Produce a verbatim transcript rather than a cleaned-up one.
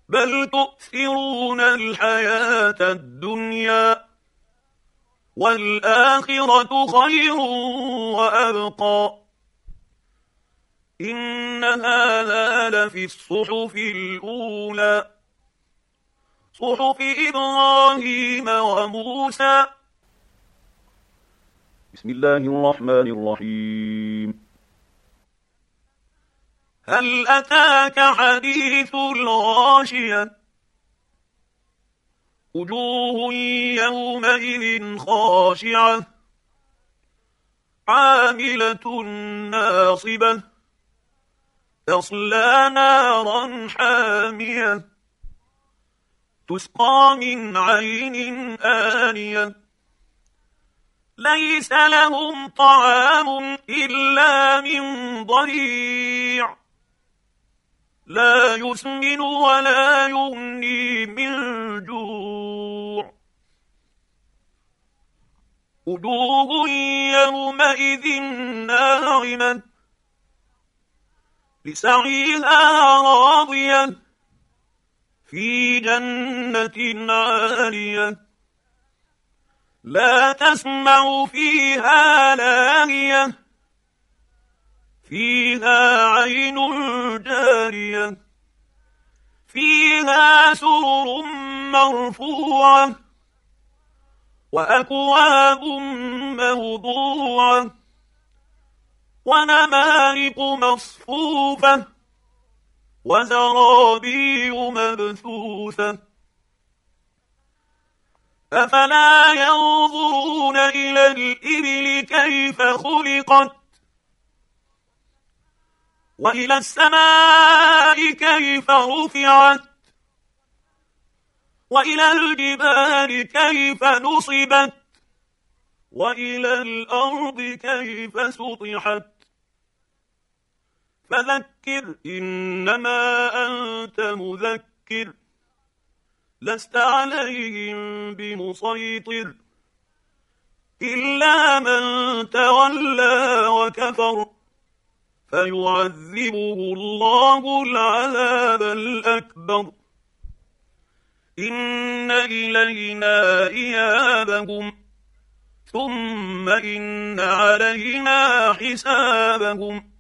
بل تؤثرون الحياة الدنيا والآخرة خير وأبقى إن هذا لفي الصحف الأولى صحف إبراهيم وموسى. بسم الله الرحمن الرحيم. هل أتاك حديث الغاشية وجوه يومئذ خاشعة عاملة ناصبة تصلى نارا حامية تسقى من عين آنية ليس لهم طعام إلا من ضريع لا يسمن ولا يغني من جوع وجوه يومئذ ناعمة لسعيها راضية في جنة عالية لا تسمع فيها لاغية فيها عين جارية فيها سرر مرفوعة وأكواب موضوعة ونمارق مصفوفة وزرابي مبثوثة أفلا ينظرون إلى الإبل كيف خلقت وإلى السماء كيف رفعت وإلى الجبال كيف نصبت وإلى الأرض كيف سطحت فذكر إنما أنت مذكر لست عليهم بمسيطر إلا من تولى وكفر فيعذبه الله العذاب الأكبر إن إلينا إيابهم ثم إن علينا حسابهم